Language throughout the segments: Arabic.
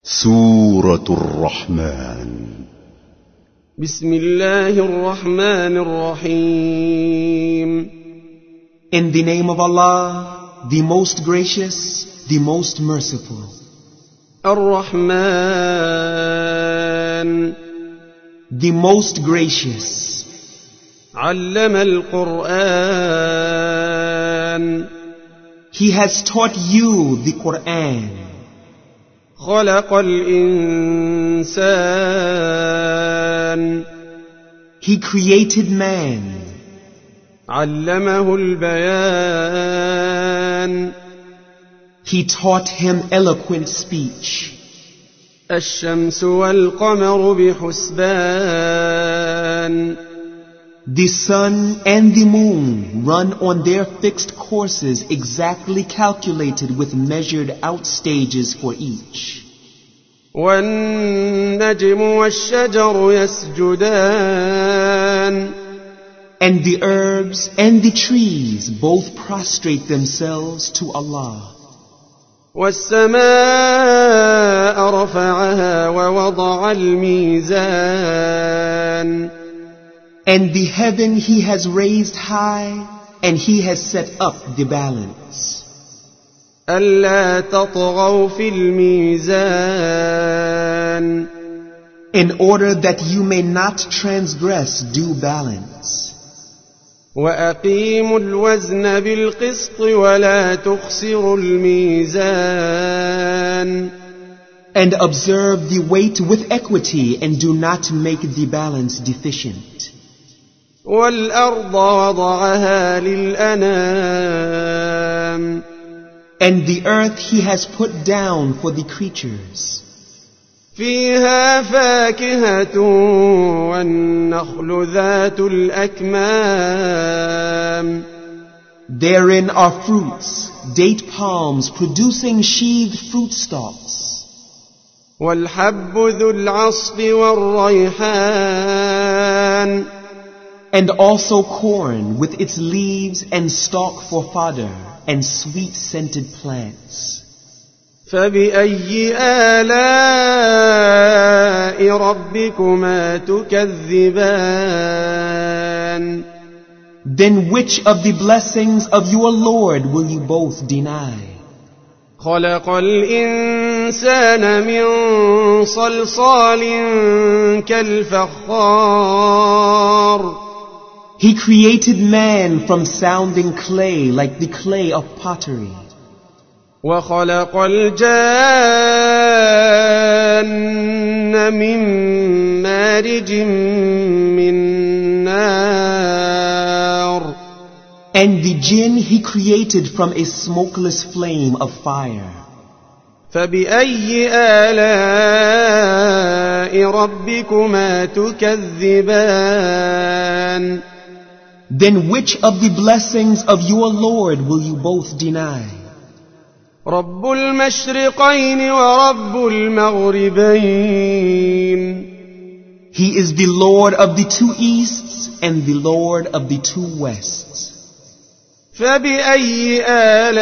سورة الرحمن. بسم الله الرحمن الرحيم. In the name of Allah, the most gracious, the most merciful. الرحمن, the most gracious. علم القرآن, He has taught you the Quran. خلق الإنسان, He created man. علمه البيان, He taught him eloquent speech. الشمس والقمر بحسبان, The sun and the moon run on their fixed courses exactly calculated with measured out stages for each. والنجم والشجر يسجدان, And the herbs and the trees both prostrate themselves to Allah. والسماء رفعها ووضع الميزان, And the heaven He has raised high, and He has set up the balance. ألا تطغوا في الميزان, In order that you may not transgress due balance. وأقيموا الوزن بالقسط ولا تخسروا الميزان, And observe the weight with equity, and do not make the balance deficient. والأرض وضعها للأنام, And the earth He has put down for the creatures. فيها فاكهة والنخل ذات الأكمام, Therein are fruits, date palms producing sheathed fruit stalks. والحب ذو العصف والريحان, And also corn with its leaves and stalk for fodder, and sweet-scented plants. فبأي آلاء ربكما تكذبان. Then which of the blessings of your Lord will you both deny? خلق الإنسان من صلصال كالفخار, He created man from sounding clay like the clay of pottery. وخلق الجان من مارج من نار, And the jinn He created from a smokeless flame of fire. فبأي آلاء ربكما تكذبان. Then which of the blessings of your Lord will you both deny? رب المشرقين ورب المغربين, He is the Lord of the two easts and the Lord of the two wests. فبأي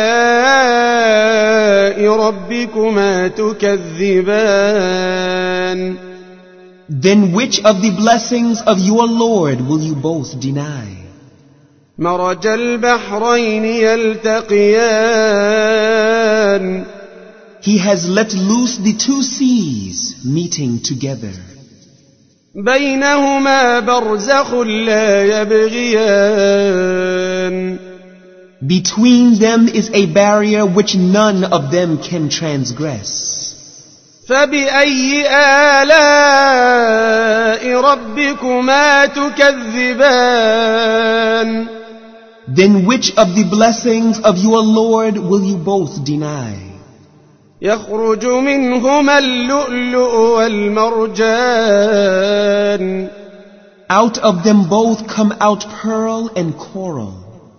آلاء ربكما تكذبان. Then which of the blessings of your Lord will you both deny? مرج البحرين يلتقيان, He has let loose the two seas meeting together. بينهما برزخ لا يبغيان. Between them is a barrier which none of them can transgress. فبأي آلاء ربكما تكذبان. Then which of the blessings of your Lord will you both deny? يخرج منهما اللؤلؤ والمرجان, Out of them both come out pearl and coral.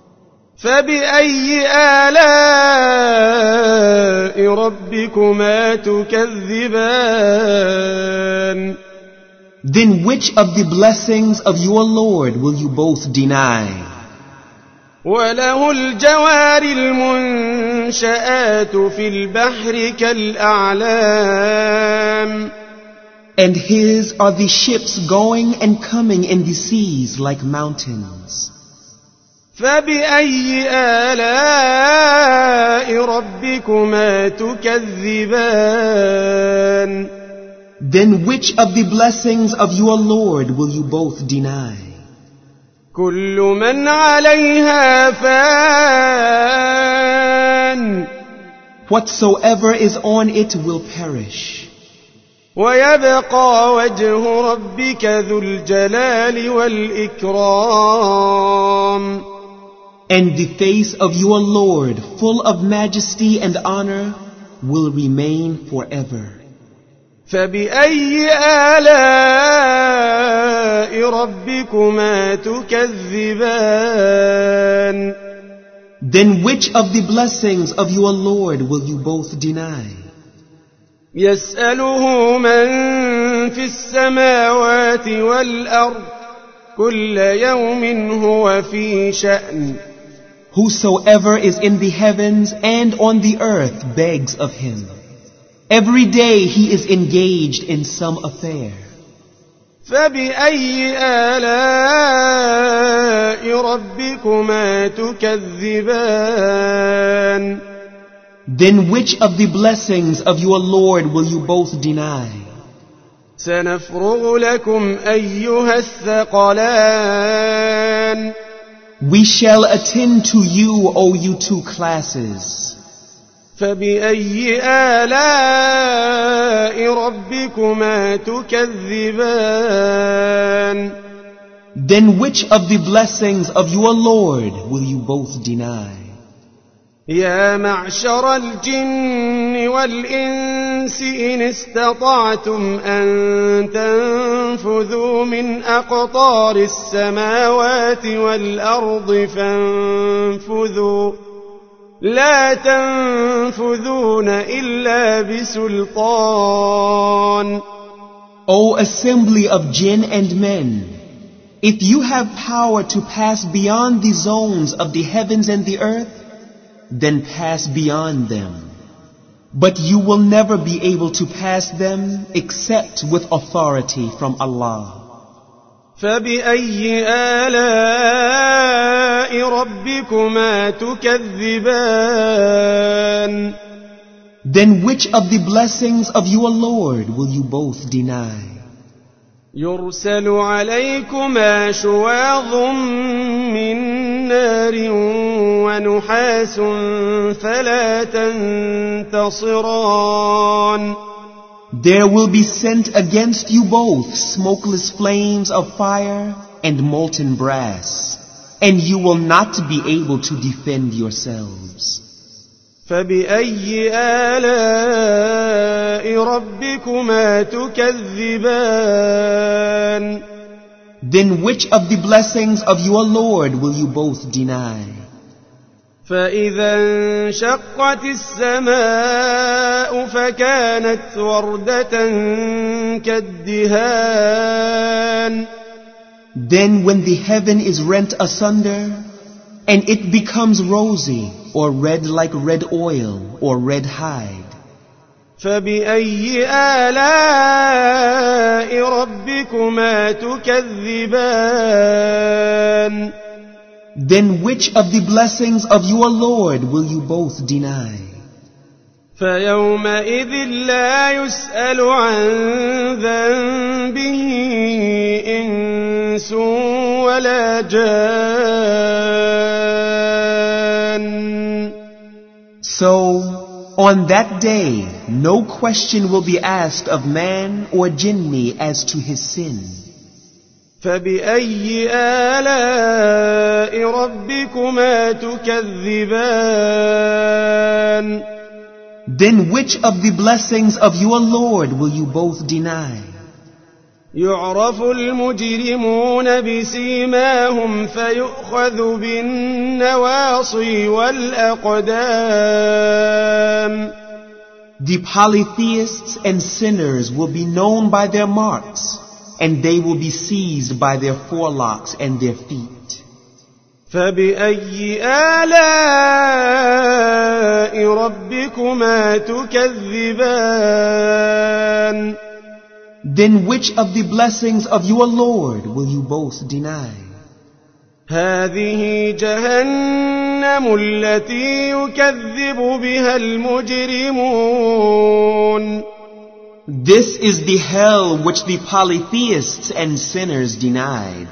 فبأي آلاء ربكما تكذبان. Then which of the blessings of your Lord will you both deny? وله الجوار المنشآت في البحر كالأعلام, And His are the ships going and coming in the seas like mountains. فبأي آلاء ربكما تكذبان Then which of the blessings of your Lord will you both deny? كل من عليها فان Whatsoever is on it will perish. ويبقى وجه ربك ذو الجلال والإكرام And the face of your Lord, full of majesty and honor, will remain forever. فبأي آلاء ربكما تكذبان Then which of the blessings of your Lord will you both deny? يسأله من في السماوات والأرض كل يوم هو في شأن Whosoever is in the heavens and on the earth begs of Him. Every day He is engaged in some affair. فبأي آلاء ربكما تكذبان Then which of the blessings of your Lord will you both deny? سنفرغ لكم أيها الثقلان We shall attend to you, O you two classes. فبأي آلاء ربكما تكذبان Then which of the blessings of your Lord will you both deny? يا معشر الجن والإنس إن استطعتم أن تنفذوا من أقطار السماوات والأرض فانفذوا لا تنفذون إلا بسلطان O assembly of jinn and men, if you have power to pass beyond the zones of the heavens and the earth, then pass beyond them. But you will never be able to pass them except with authority from Allah. فبأي آلاء ربكما تكذبان Then which of the blessings of your Lord will you both deny? يرسل عليكما شواظ من نار ونحاس فلا تنتصران There will be sent against you both smokeless flames of fire and molten brass, and you will not be able to defend yourselves. فبأي آلاء ربكما تكذبان Then which of the blessings of your Lord will you both deny? فإذا انشقت السماء فكانت وردة كالدهان Then when the heaven is rent asunder, and it becomes rosy, or red like red oil, or red hide, فبأي آلاء ربكما تكذبان then which of the blessings of your Lord will you both deny? فيومئذ لا يسأل عن ذنبه إنس ولا جان So, on that day, no question will be asked of man or jinni as to his sin. فبأي آلاء ربكما تكذبان Then which of the blessings of your Lord will you both deny? يعرف المجرمون بسيماهم فيؤخذ بالنواصي والأقدام The polytheists and sinners will be known by their marks, and they will be seized by their forelocks and their feet. فبأي آلاء ربكما تكذبان Then which of the blessings of your Lord will you both deny? هذه جهنم التي يكذب بها المجرمون. This is the hell which the polytheists and sinners denied.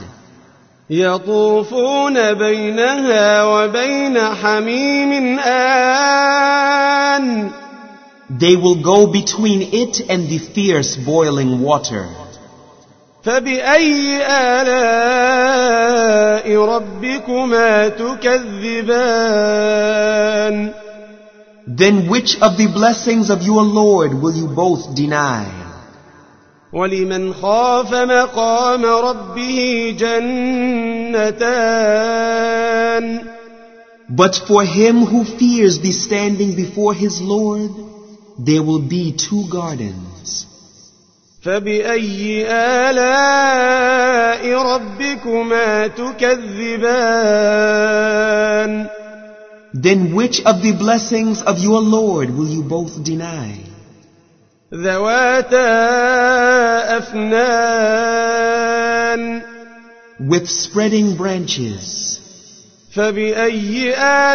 يطوفون بينها وبين حميم آن. They will go between it and the fierce boiling water. فبأي آلاء ربكما تكذبان. Then which of the blessings of your Lord will you both deny? ولمن خاف مقام ربه جنتان. But for him who fears the standing before his Lord, there will be 2 gardens. فبأي آلاء ربكما تكذبان. Then which of the blessings of your Lord will you both deny? ذواتا أفنان. With spreading branches. فبأي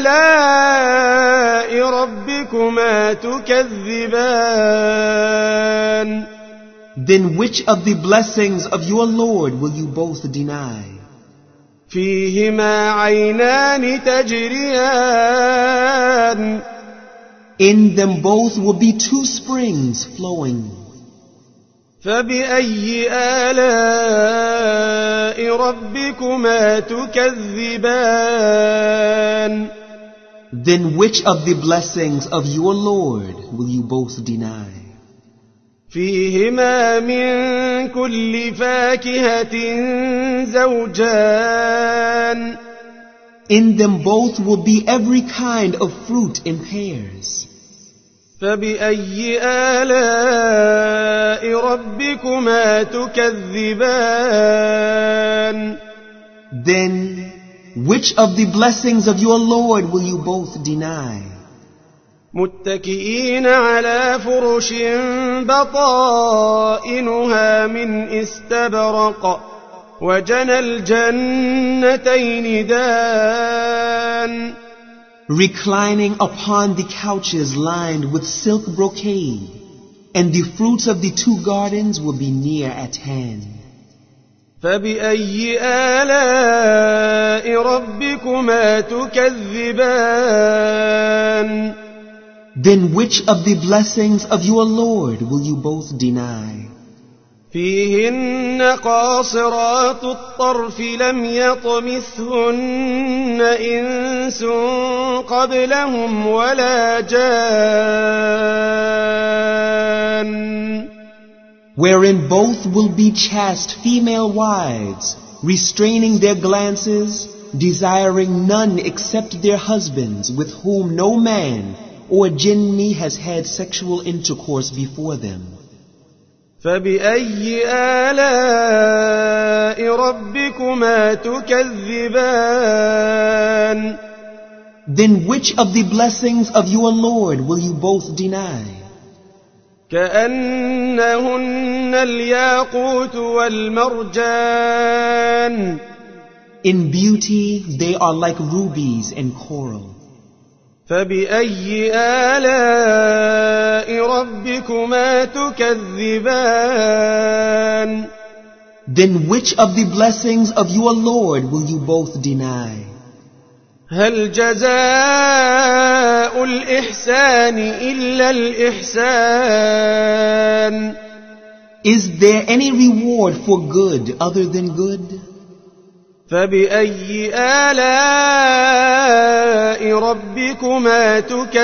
آلاء ربكما تكذبان. Then which of the blessings of your Lord will you both deny? فيهما عينان تجريان. In them both will be 2 springs flowing. فبأي آلاء ربكما تكذبان. Then which of the blessings of your Lord will you both deny? فيهما من كل فاكهة زوجان. In them both will be every kind of fruit in pairs. فبأي آلاء ربكما تكذبان. Then which of the blessings of your Lord will you both deny? متكئين على فرش بطائنها من استبرق وجنى الجنتين دان. Reclining upon the couches lined with silk brocade, and the fruits of the 2 gardens will be near at hand. فبأي آلاء ربكما تكذبان. Then which of the blessings of your Lord will you both deny? فيهن قاصرات الطرف لم يطمثهن إنس قبلهم ولا جان. Wherein both will be chaste female wives, restraining their glances, desiring none except their husbands, with whom no man or jinni has had sexual intercourse before them. فبأي آلاء ربكما تكذبان. Then which of the blessings of your Lord will you both deny? كأنهن الياقوت والمرجان. In beauty they are like rubies and coral. فبأي آلاء ربكما تكذبان. Then which of the blessings of your Lord will you both deny? هل جزاء الإحسان إلا الإحسان. Is there any reward for good other than good? فبأي آلاء ربكما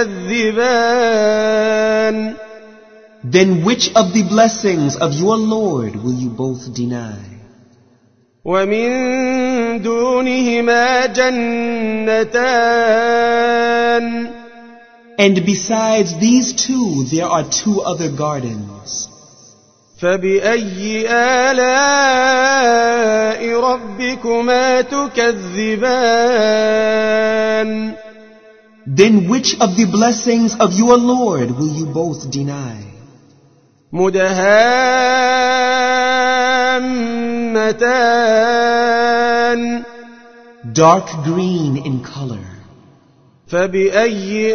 تكذبان. Then which of the blessings of your Lord will you both deny? ومن دونهما جنتان. And besides these 2, there are 2 other gardens. فبأي آلاء ربكما تكذبان. Then which of the blessings of your Lord will you both deny? مدهان جنتان dark green in color. فبأي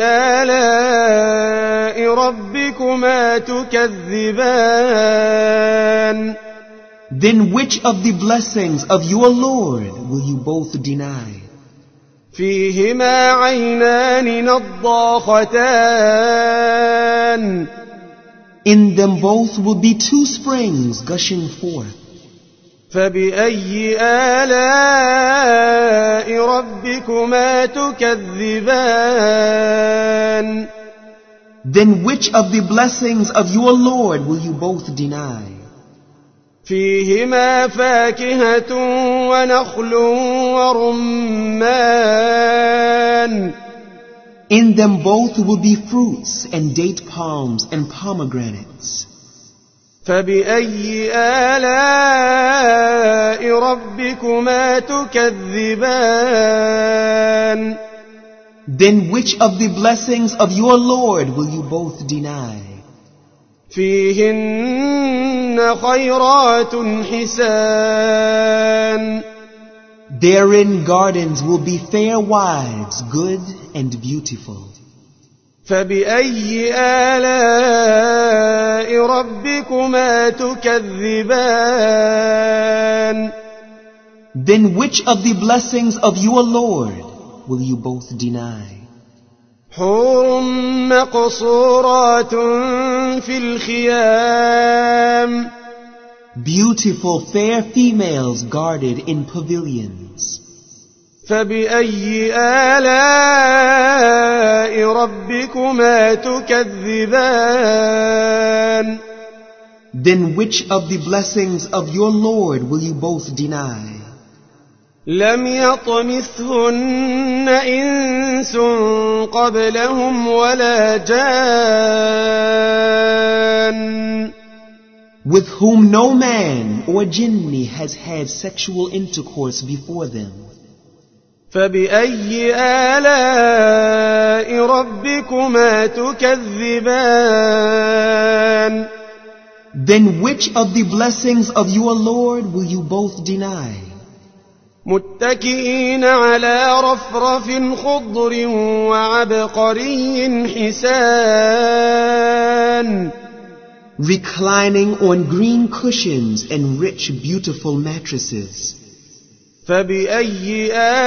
آلاء ربكما تكذبان Then which of the blessings of your Lord will you both deny? فيهما عينان نضاختان In them both will be two springs gushing forth. فبأي آلاء ربكما تكذبان Then which of the blessings of your Lord will you both deny? فيهما فاكهة ونخل ورمان In them both will be fruits and date palms and pomegranates. فبأي آلاء ربكما تكذبان Then which of the blessings of your Lord will you both deny? فيهن خيرات حسان Therein gardens will be fair wives, good and beautiful. فبأي آلاء ربكما تكذبان Then which of the blessings of your Lord will you both deny? حور مقصورات في الخيام Beautiful fair females guarded in pavilions. فبأي آلاء ربكما تكذبان Then which of the blessings of your Lord will you both deny? لم يطمثهن إنس قبلهم ولا جان With whom no man or jinni has had sexual intercourse before them. فبأي آلاء ربكما تكذبان Then which of the blessings of your Lord will you both deny? متكئين على رفرف خضر وعبقري حسان Reclining on green cushions and rich beautiful mattresses. فبأي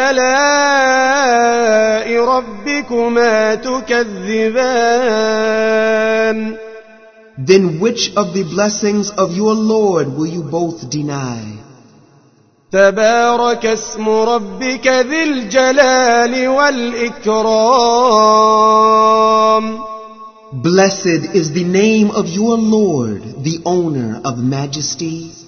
آلاء ربكما تكذبان Then which of the blessings of your Lord will you both deny? تبارك اسم ربك ذي الجلال والإكرام Blessed is the name of your Lord, the owner of majesty